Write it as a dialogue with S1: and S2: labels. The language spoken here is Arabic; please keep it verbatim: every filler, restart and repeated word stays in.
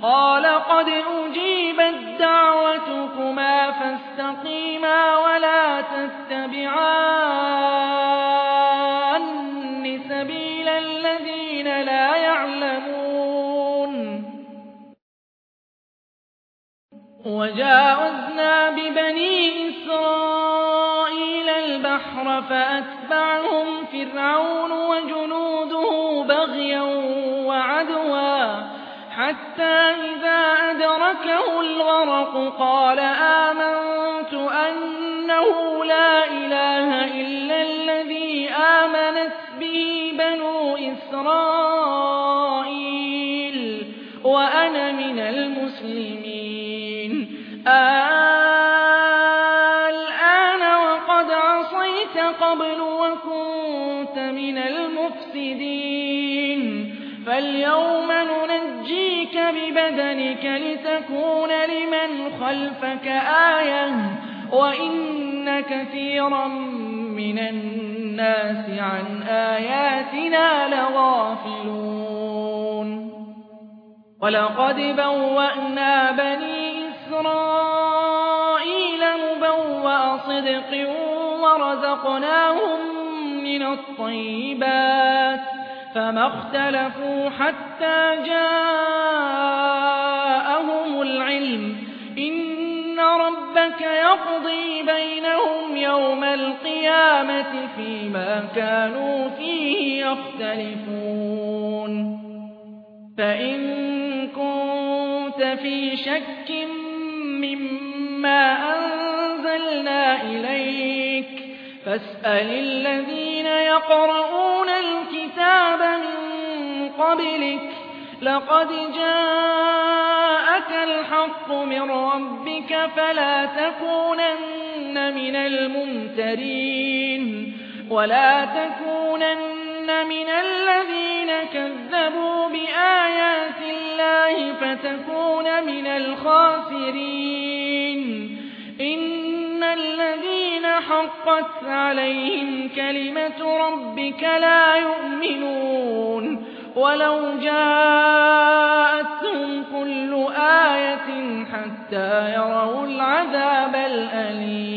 S1: قال قد أجيبت دعوتكما فاستقيما ولا تتبعان سبيل الذين لا يعلمون وجاوزنا ببني إسرائيل البحر فأتبعهم فرعون وجنوده بغيا وعدوا حتى إذا أدركه الغرق قال آمنت أنه لا إله إلا الذي آمنت به بنو إسرائيل وأنا من المسلمين الآن وقد عصيت قبل وكنت من المفسدين فاليوم ننجيك ببدنك لتكون لمن خلفك آية وإن كثيرا من الناس عن آياتنا لغافلون ولقد بوأنا بني إسرائيل مبوأ صدق ورزقناهم من الطيبات فما اختلفوا حتى جاءهم العلم إن ربك يقضي بينهم يوم القيامة فيما كانوا فيه يختلفون فإن كنت في شك مما أنزلنا إليك فاسأل الذين يقرؤون الكتاب من قبلك لقد جاءك الحق من ربك فلا تكونن من الممترين ولا تكونن من الذين كذبوا بآيات الله فتكون من الخاسرين إن الذين حقت عليهم كلمة ربك لا يؤمنون ولو جاءتهم كل آية حتى يروا العذاب الأليم